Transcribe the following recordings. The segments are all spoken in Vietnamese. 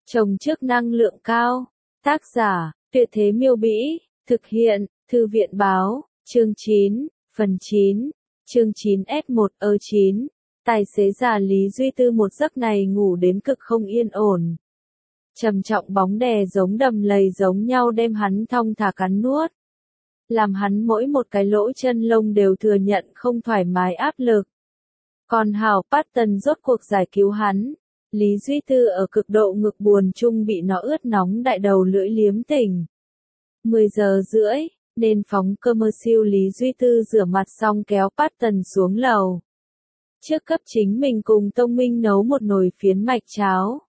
Trồng trước năng lượng cao. Tác giả, Tuyệt Thế Miêu Bĩ. Thực hiện, Thư viện Báo. Chương 9, phần 9. Chương 9S1E9. Tài xế già Lý Duy Tư một giấc này ngủ đến cực không yên ổn. Trầm trọng bóng đè giống đầm lầy giống nhau đem hắn thong thả cắn nuốt. Làm hắn mỗi một cái lỗ chân lông đều thừa nhận không thoải mái áp lực. Còn hảo Patton rốt cuộc giải cứu hắn. Lý Duy Tư ở cực độ ngực buồn chung bị nó ướt nóng đại đầu lưỡi liếm tỉnh. 10 giờ rưỡi, nên phóng commercial Lý Duy Tư rửa mặt xong kéo Patton xuống lầu. Trước cấp chính mình cùng Tông Minh nấu một nồi phiến mạch cháo.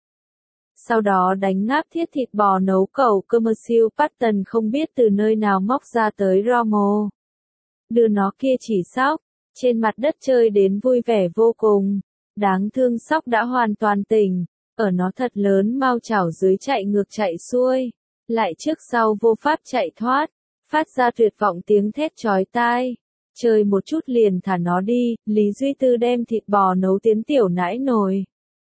Sau đó đánh ngáp thiết thịt bò nấu cẩu commercial Patton không biết từ nơi nào móc ra tới Romo. Đưa nó kia chỉ sóc, trên mặt đất chơi đến vui vẻ vô cùng. Đáng thương sóc đã hoàn toàn tỉnh, ở nó thật lớn mau chảo dưới chạy ngược chạy xuôi, lại trước sau vô pháp chạy thoát, phát ra tuyệt vọng tiếng thét chói tai. Chơi một chút liền thả nó đi, Lý Duy Tư đem thịt bò nấu tiến tiểu nãi nồi.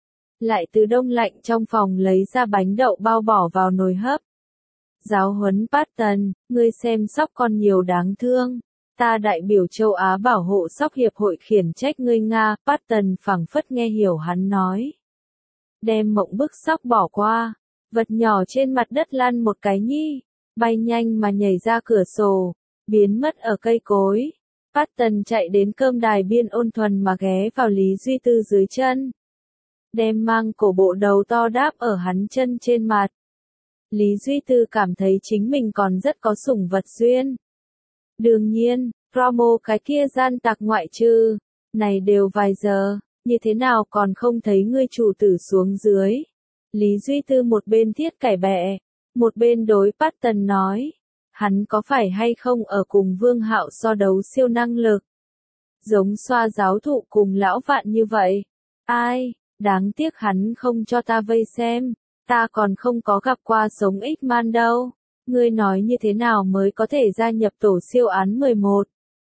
Lại từ đông lạnh trong phòng lấy ra bánh đậu bao bỏ vào nồi hấp. Giáo huấn Patton, ngươi xem sóc con nhiều đáng thương. Ta đại biểu châu Á bảo hộ sóc hiệp hội khiển trách ngươi Nga, Patton phảng phất nghe hiểu hắn nói. Đem mộng bức sóc bỏ qua, vật nhỏ trên mặt đất lăn một cái nhi, bay nhanh mà nhảy ra cửa sổ, biến mất ở cây cối. Patton chạy đến cơm đài biên ôn thuần mà ghé vào Lý Duy Tư dưới chân. Đem mang cổ bộ đầu to đáp ở hắn chân trên mặt. Lý Duy Tư cảm thấy chính mình còn rất có sủng vật duyên. Đương nhiên, Romo cái kia gian tặc ngoại trừ, này đều vài giờ, như thế nào còn không thấy ngươi chủ tử xuống dưới. Lý Duy Tư một bên thiết cải bẹ, một bên đối Patton nói, hắn có phải hay không ở cùng Vương Hạo so đấu siêu năng lực. Giống xoa giáo thụ cùng lão vạn như vậy. Ai, đáng tiếc hắn không cho ta vây xem, ta còn không có gặp qua sống X-Man đâu. Ngươi nói như thế nào mới có thể gia nhập tổ siêu án 11?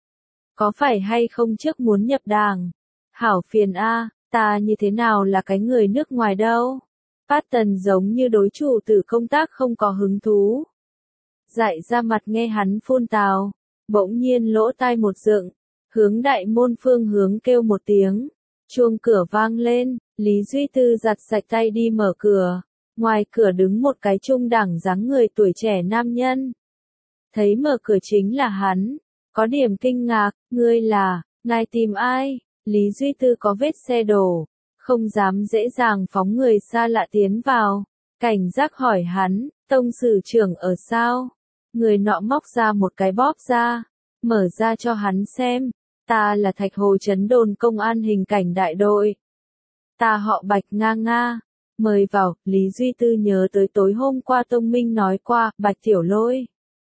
Có phải hay không trước muốn nhập đảng? Hảo phiền a, ta như thế nào là cái người nước ngoài đâu? Patton giống như đối chủ tử công tác không có hứng thú. Dại ra mặt nghe hắn phun tào, bỗng nhiên lỗ tai một dựng, hướng đại môn phương hướng kêu một tiếng. Chuông cửa vang lên, Lý Duy Tư giặt sạch tay đi mở cửa. Ngoài cửa đứng một cái trung đẳng dáng người tuổi trẻ nam nhân. Thấy mở cửa chính là hắn, có điểm kinh ngạc, ngươi là, ngài tìm ai? Lý Duy Tư có vết xe đổ, không dám dễ dàng phóng người xa lạ tiến vào. Cảnh giác hỏi hắn, tông sử trưởng ở sao? Người nọ móc ra một cái bóp ra, mở ra cho hắn xem. Ta là Thạch Hồ Trấn đồn công an hình cảnh đại đội. Ta họ Bạch Nga Nga. Mời vào, Lý Duy Tư nhớ tới tối hôm qua Tông Minh nói qua, Bạch Tiểu Lôi.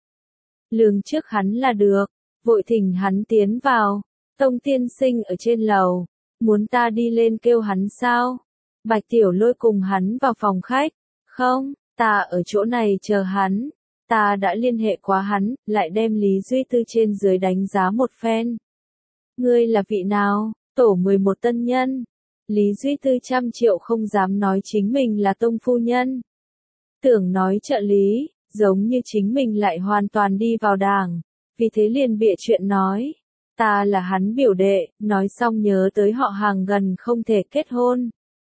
Lường trước hắn là được, vội thỉnh hắn tiến vào. Tông tiên sinh ở trên lầu, muốn ta đi lên kêu hắn sao? Bạch Tiểu Lôi cùng hắn vào phòng khách. Không, ta ở chỗ này chờ hắn. Ta đã liên hệ qua hắn, lại đem Lý Duy Tư trên dưới đánh giá một phen. Ngươi là vị nào? Tổ 11 tân nhân. Lý Duy Tư 100.000.000 không dám nói chính mình là tông phu nhân. Tưởng nói trợ lý, giống như chính mình lại hoàn toàn đi vào đảng, vì thế liền bịa chuyện nói. Ta là hắn biểu đệ, nói xong nhớ tới họ hàng gần không thể kết hôn.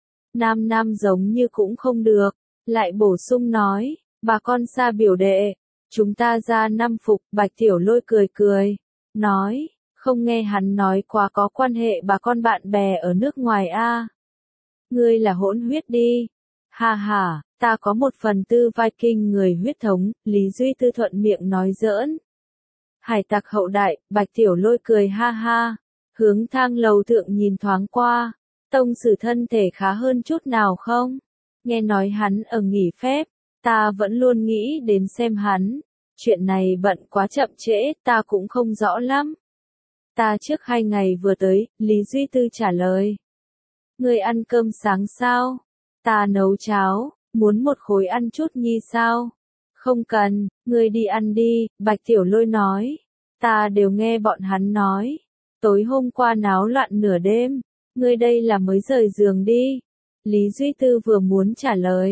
Nam giống như cũng không được, lại bổ sung nói, bà con xa biểu đệ, chúng ta ra 5 phục. Bạch Tiểu Lôi cười cười, nói. Không nghe hắn nói quá có quan hệ bà con bạn bè ở nước ngoài a. Ngươi là hỗn huyết đi. Ha ha, ta có 1/4 Viking người huyết thống, Lý Duy Tư thuận miệng nói giỡn. Hải tặc hậu đại, Bạch Tiểu Lôi cười ha ha, hướng thang lầu thượng nhìn thoáng qua. Tông sử thân thể khá hơn chút nào không? Nghe nói hắn ở nghỉ phép, ta vẫn luôn nghĩ đến xem hắn. Chuyện này bận quá chậm trễ, ta cũng không rõ lắm. Ta trước 2 ngày vừa tới, Lý Duy Tư trả lời. Ngươi ăn cơm sáng sao? Ta nấu cháo, muốn một khối ăn chút nhi sao? Không cần, ngươi đi ăn đi, Bạch Tiểu Lôi nói. Ta đều nghe bọn hắn nói. Tối hôm qua náo loạn nửa đêm, ngươi đây là mới rời giường đi. Lý Duy Tư vừa muốn trả lời.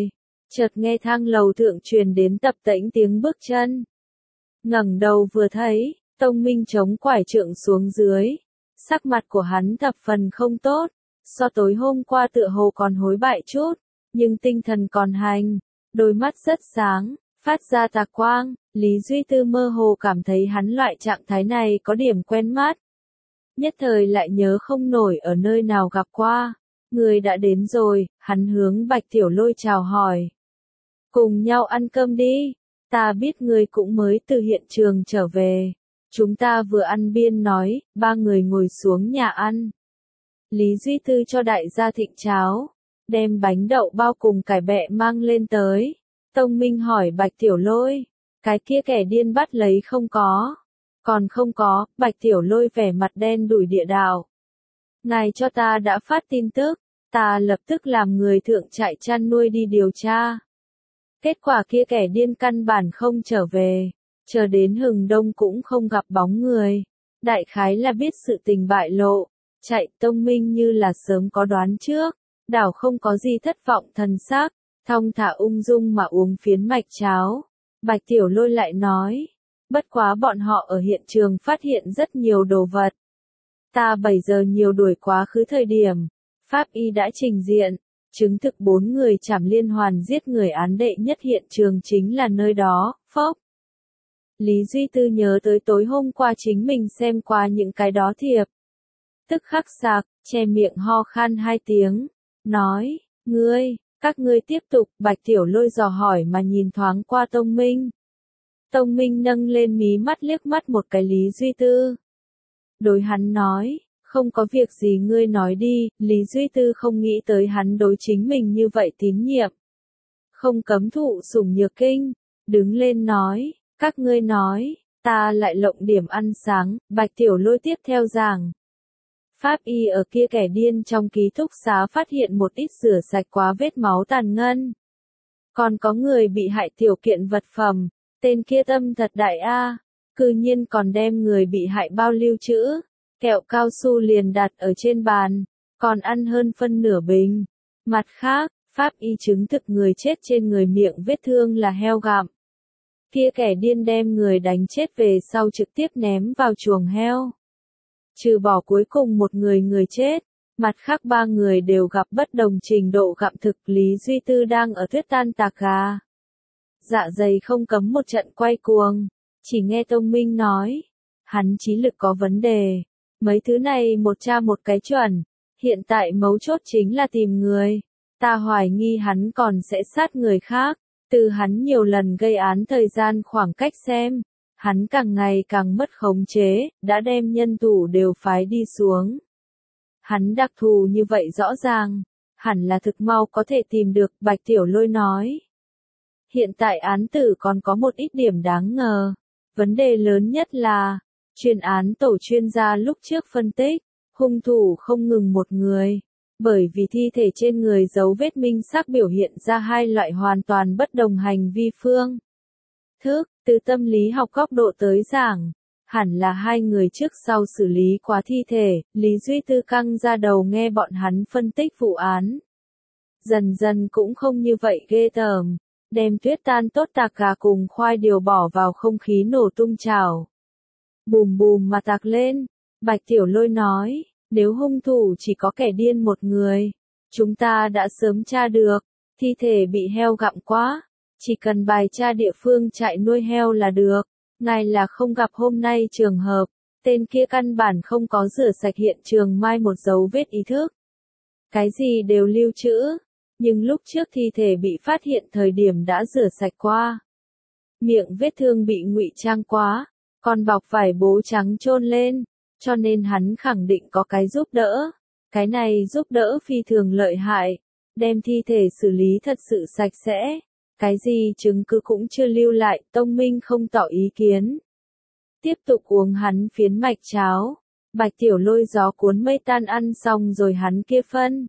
Chợt nghe thang lầu thượng truyền đến tập tễnh tiếng bước chân. Ngẩng đầu vừa thấy, Tông Minh chống quải trượng xuống dưới. Sắc mặt của hắn thập phần không tốt, so tối hôm qua tựa hồ còn hối bại chút, nhưng tinh thần còn hành, đôi mắt rất sáng, phát ra tà quang. Lý Duy Tư mơ hồ cảm thấy hắn loại trạng thái này có điểm quen mắt. Nhất thời lại nhớ không nổi ở nơi nào gặp qua. Người đã đến rồi, hắn hướng Bạch Tiểu Lôi chào hỏi. Cùng nhau ăn cơm đi, ta biết người cũng mới từ hiện trường trở về. Chúng ta vừa ăn biên nói, ba người ngồi xuống nhà ăn. Lý Duy Tư cho đại gia thịnh cháo, đem bánh đậu bao cùng cải bẹ mang lên tới. Tông Minh hỏi Bạch Tiểu Lôi, cái kia kẻ điên bắt lấy không có? Còn không có. Bạch Tiểu Lôi vẻ mặt đen đủi địa đạo. Ngài cho ta đã phát tin tức, ta lập tức làm người thượng trại chăn nuôi đi điều tra. Kết quả kia kẻ điên căn bản không trở về, chờ đến hừng đông cũng không gặp bóng người. Đại khái là biết sự tình bại lộ, chạy. Tông Minh như là sớm có đoán trước, đảo không có gì thất vọng thần sắc, thong thả ung dung mà uống phiến mạch cháo. Bạch Tiểu Lôi lại nói, bất quá bọn họ ở hiện trường phát hiện rất nhiều đồ vật. Ta 7 giờ nhiều đuổi quá khứ thời điểm, pháp y đã trình diện, chứng thực 4 người chảm liên hoàn giết người án đệ nhất hiện trường chính là nơi đó. Phốc. Lý Duy Tư nhớ tới tối hôm qua chính mình xem qua những cái đó thiệp. Tức khắc sạc, che miệng ho khan 2 tiếng, nói, các ngươi tiếp tục. Bạch Tiểu Lôi dò hỏi mà nhìn thoáng qua Tông Minh. Tông Minh nâng lên mí mắt liếc mắt một cái Lý Duy Tư. Đối hắn nói, không có việc gì ngươi nói đi. Lý Duy Tư không nghĩ tới hắn đối chính mình như vậy tín nhiệm. Không cấm thụ sủng nhược kinh, đứng lên nói, các ngươi nói, ta lại lộng điểm ăn sáng. Bạch Tiểu Lôi tiếp theo giảng. Pháp y ở kia kẻ điên trong ký túc xá phát hiện một ít rửa sạch quá vết máu tàn ngân. Còn có người bị hại tiểu kiện vật phẩm, tên kia tâm thật đại a, cư nhiên còn đem người bị hại bao lưu trữ, kẹo cao su liền đặt ở trên bàn, còn ăn hơn phân nửa bình. Mặt khác, pháp y chứng thực người chết trên người miệng vết thương là heo gặm. Kia kẻ điên đem người đánh chết về sau trực tiếp ném vào chuồng heo. Trừ bỏ cuối cùng một người chết, mặt khác 3 người đều gặp bất đồng trình độ gặm thực. Lý Duy Tư đang ở thuyết tan tạc gà. Dạ dày không cấm một trận quay cuồng, chỉ nghe Tông Minh nói, hắn trí lực có vấn đề, mấy thứ này một tra một cái chuẩn, hiện tại mấu chốt chính là tìm người, ta hoài nghi hắn còn sẽ sát người khác, từ hắn nhiều lần gây án thời gian khoảng cách xem, hắn càng ngày càng mất khống chế, đã đem nhân thủ đều phái đi xuống. Hắn đặc thù như vậy rõ ràng, hẳn là thực mau có thể tìm được. Bạch Tiểu Lôi nói. Hiện tại án tử còn có một ít điểm đáng ngờ. Vấn đề lớn nhất là, chuyên án tổ chuyên gia lúc trước phân tích, hung thủ không ngừng một người. Bởi vì thi thể trên người dấu vết minh xác biểu hiện ra 2 loại hoàn toàn bất đồng hành vi phương thức. Từ tâm lý học góc độ tới giảng, hẳn là 2 người trước sau xử lý quá thi thể. Lý Duy Tư căng ra đầu nghe bọn hắn phân tích vụ án. Dần dần cũng không như vậy ghê tởm, đem tuyết tan tốt tạc gà cùng khoai điều bỏ vào không khí nổ tung chảo. Bùm bùm mà tạc lên. Bạch Tiểu Lôi nói, nếu hung thủ chỉ có kẻ điên một người, chúng ta đã sớm tra được, thi thể bị heo gặm quá, chỉ cần bài tra địa phương trại nuôi heo là được. Ngài là không gặp hôm nay trường hợp, tên kia căn bản không có rửa sạch hiện trường mai một dấu vết ý thức. Cái gì đều lưu trữ, nhưng lúc trước thi thể bị phát hiện thời điểm đã rửa sạch qua. Miệng vết thương bị ngụy trang quá, còn bọc vải bố trắng chôn lên, cho nên hắn khẳng định có cái giúp đỡ. Cái này giúp đỡ phi thường lợi hại, đem thi thể xử lý thật sự sạch sẽ. Cái gì chứng cứ cũng chưa lưu lại. Tông Minh không tỏ ý kiến. Tiếp tục uống hắn phiến mạch cháo. Bạch Tiểu Lôi gió cuốn mây tan ăn xong rồi hắn kia phân.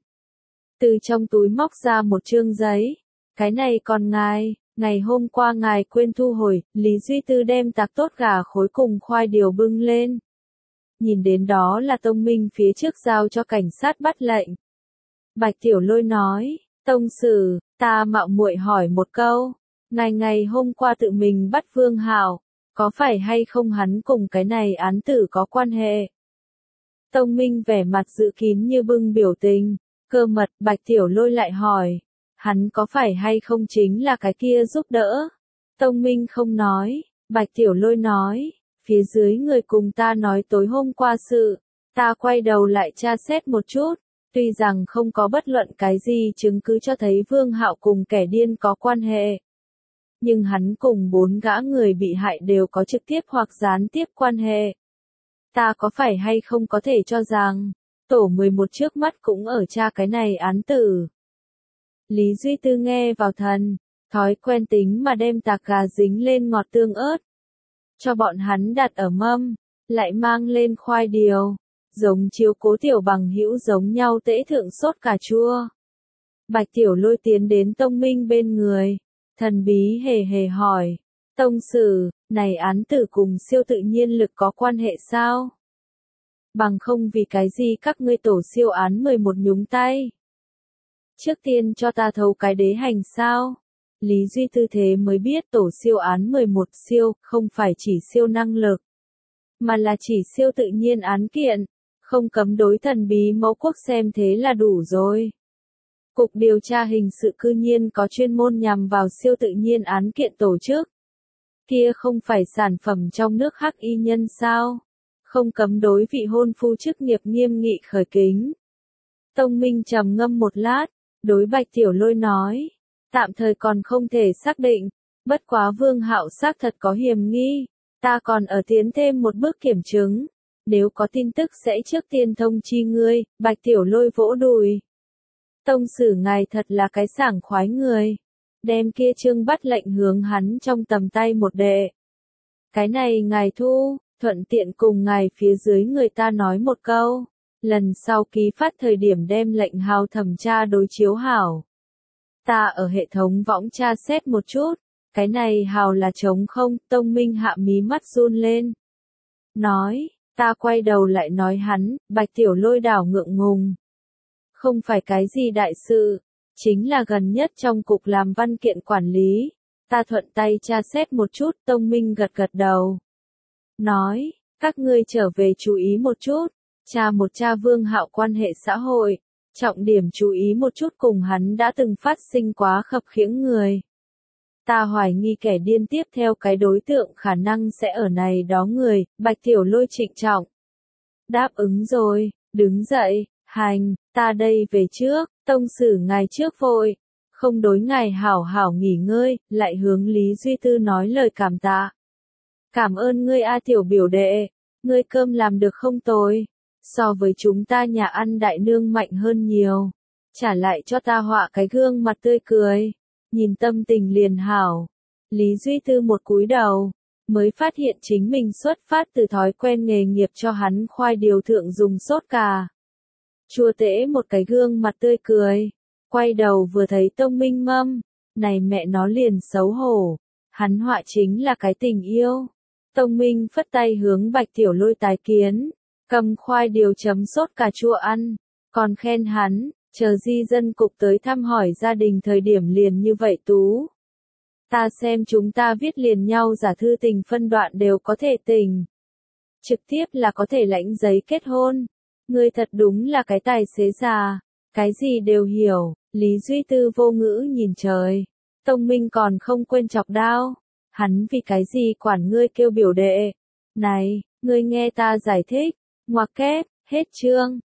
Từ trong túi móc ra một chương giấy. Cái này còn ngài, ngày hôm qua ngài quên thu hồi. Lý Duy Tư đem tạc tốt gà khối cùng khoai điều bưng lên. Nhìn đến đó là Tông Minh phía trước giao cho cảnh sát bắt lệnh. Bạch Tiểu Lôi nói, Tông Sử, ta mạo muội hỏi một câu, ngài ngày hôm qua tự mình bắt Vương Hạo, có phải hay không hắn cùng cái này án tử có quan hệ? Tông Minh vẻ mặt giữ kín như bưng biểu tình, cơ mật Bạch Tiểu Lôi lại hỏi, hắn có phải hay không chính là cái kia giúp đỡ? Tông Minh không nói, Bạch Tiểu Lôi nói, phía dưới người cùng ta nói tối hôm qua sự, ta quay đầu lại tra xét một chút, tuy rằng không có bất luận cái gì chứng cứ cho thấy Vương Hạo cùng kẻ điên có quan hệ. Nhưng hắn cùng 4 gã người bị hại đều có trực tiếp hoặc gián tiếp quan hệ. Ta có phải hay không có thể cho rằng, tổ 11 trước mắt cũng ở tra cái này án tử. Lý Duy Tư nghe vào thần, thói quen tính mà đem tạc gà dính lên ngọt tương ớt. Cho bọn hắn đặt ở mâm, lại mang lên khoai điều, giống chiếu cố tiểu bằng hữu giống nhau tễ thượng sốt cà chua. Bạch Tiểu Lôi tiến đến Tông Minh bên người, thần bí hề hề hỏi, Tông Sử, này án tử cùng siêu tự nhiên lực có quan hệ sao? Bằng không vì cái gì các ngươi tổ siêu án 11 nhúng tay? Trước tiên cho ta thấu cái đế hành sao? Lý Duy Tư thế mới biết tổ siêu án 11 siêu, không phải chỉ siêu năng lực, mà là chỉ siêu tự nhiên án kiện, không cấm đối thần bí mẫu quốc xem thế là đủ rồi. Cục điều tra hình sự cư nhiên có chuyên môn nhằm vào siêu tự nhiên án kiện tổ chức. Kia không phải sản phẩm trong nước hắc y nhân sao? Không cấm đối vị hôn phu chức nghiệp nghiêm nghị khởi kính. Tông Minh trầm ngâm một lát, đối Bạch Tiểu Lôi nói, tạm thời còn không thể xác định, bất quá Vương Hạo xác thật có hiểm nghi, ta còn ở tiến thêm một bước kiểm chứng, nếu có tin tức sẽ trước tiên thông chi ngươi. Bạch Tiểu Lôi vỗ đùi. Tông Sử ngài thật là cái sảng khoái người, đem kia trương bắt lệnh hướng hắn trong tầm tay một đệ. Cái này ngài thu, thuận tiện cùng ngài phía dưới người ta nói một câu, lần sau ký phát thời điểm đem lệnh hào thẩm tra đối chiếu hảo. Ta ở hệ thống võng tra xét một chút, cái này hào là trống không? Tông Minh hạ mí mắt run lên. Nói, ta quay đầu lại nói hắn. Bạch Tiểu Lôi đảo ngượng ngùng. Không phải cái gì đại sự, chính là gần nhất trong cục làm văn kiện quản lý, ta thuận tay tra xét một chút. Tông Minh gật gật đầu. Nói, các ngươi trở về chú ý một chút, tra Vương Hạo quan hệ xã hội, trọng điểm chú ý một chút cùng hắn đã từng phát sinh quá khập khiễng người. Ta hoài nghi kẻ điên tiếp theo cái đối tượng khả năng sẽ ở này đó người. Bạch Tiểu Lôi trịnh trọng. Đáp ứng rồi, đứng dậy, hành, ta đây về trước. Tông Sử ngài trước vội, không đối ngài hảo hảo nghỉ ngơi. Lại hướng Lý Duy Tư nói lời cảm tạ. Cảm ơn ngươi A Tiểu biểu đệ, ngươi cơm làm được không tồi, so với chúng ta nhà ăn đại nương mạnh hơn nhiều, trả lại cho ta họa cái gương mặt tươi cười, nhìn tâm tình liền hảo. Lý Duy Tư một cúi đầu, mới phát hiện chính mình xuất phát từ thói quen nghề nghiệp cho hắn khoai điều thượng dùng sốt cà chua tễ một cái gương mặt tươi cười, quay đầu vừa thấy Tông Minh mâm, này mẹ nó liền xấu hổ, hắn họa chính là cái tình yêu. Tông Minh phất tay hướng Bạch Tiểu Lôi tái kiến, cầm khoai điều chấm sốt cà chua ăn, còn khen hắn, chờ di dân cục tới thăm hỏi gia đình thời điểm liền như vậy tú. Ta xem chúng ta viết liền nhau giả thư tình phân đoạn đều có thể tình. Trực tiếp là có thể lãnh giấy kết hôn. Ngươi thật đúng là cái tài xế già, cái gì đều hiểu. Lý Duy Tư vô ngữ nhìn trời. Tông Minh còn không quên chọc đao. Hắn vì cái gì quản ngươi kêu biểu đệ. Này, ngươi nghe ta giải thích. Ngoặc kép, hết chương.